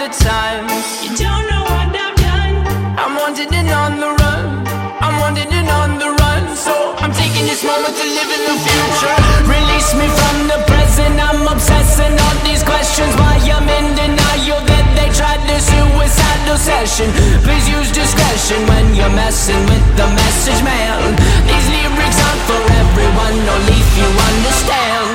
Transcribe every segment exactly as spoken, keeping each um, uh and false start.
the time. You don't know what I've done. I'm wanted and on the run. I'm wanted and on the run. So I'm taking this moment to live in the future. Release me from the present. I'm obsessing on these questions. Why I'm in denial that they tried this suicidal session. Please use discretion when you're messing with the message man. These lyrics aren't for everyone, only if you understand.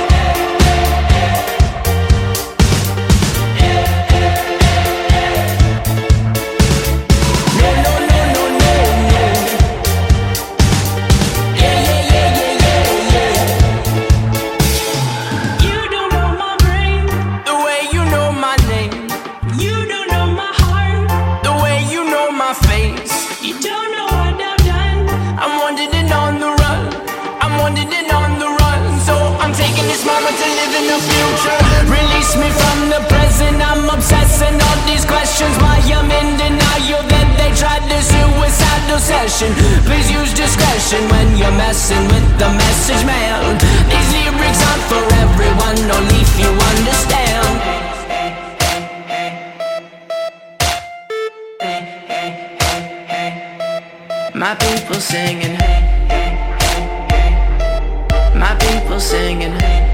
Release me from the present. I'm obsessing on these questions. Why I'm in denial that they tried this suicidal session. Please use discretion when you're messing with the message man. These lyrics aren't for everyone, only if you understand. My people singing, my people singing.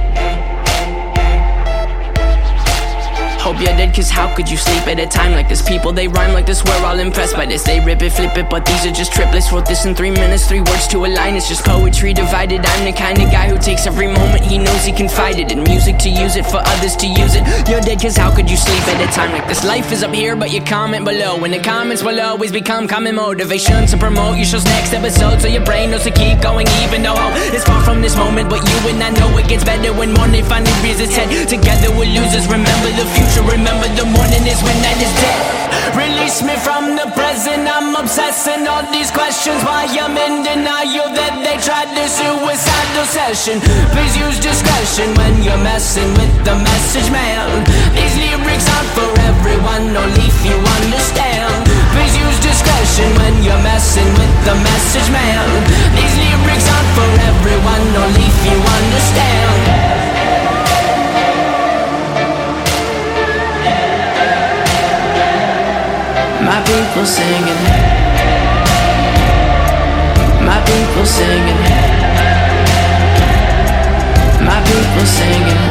Hope you're dead, cause how could you sleep at a time like this? People, they rhyme like this, we're all impressed by this. They rip it, flip it, but these are just triplets. Wrote this in three minutes, three words to a line. It's just poetry divided. I'm the kind of guy who takes every moment he knows he can fight it. In music to use it, for others to use it. You're dead, cause how could you sleep at a time like this? Life is up here, but you comment below. And the comments will always become common motivation to promote your show's next episode. So your brain knows to keep going, even though it's far from this moment. But you and I know it gets better when morning finally rears its head. Together we're losers, remember the future. Remember the morning is when night is dead. Release me from the present. I'm obsessing on these questions. Why I'm in denial that they tried this suicidal session. Please use discretion when you're messing with the message man. These lyrics aren't for everyone, only if you understand. Please use discretion when you're messing with the message man. These lyrics aren't for everyone, only if you understand. My people singing, my people singing, my people singing.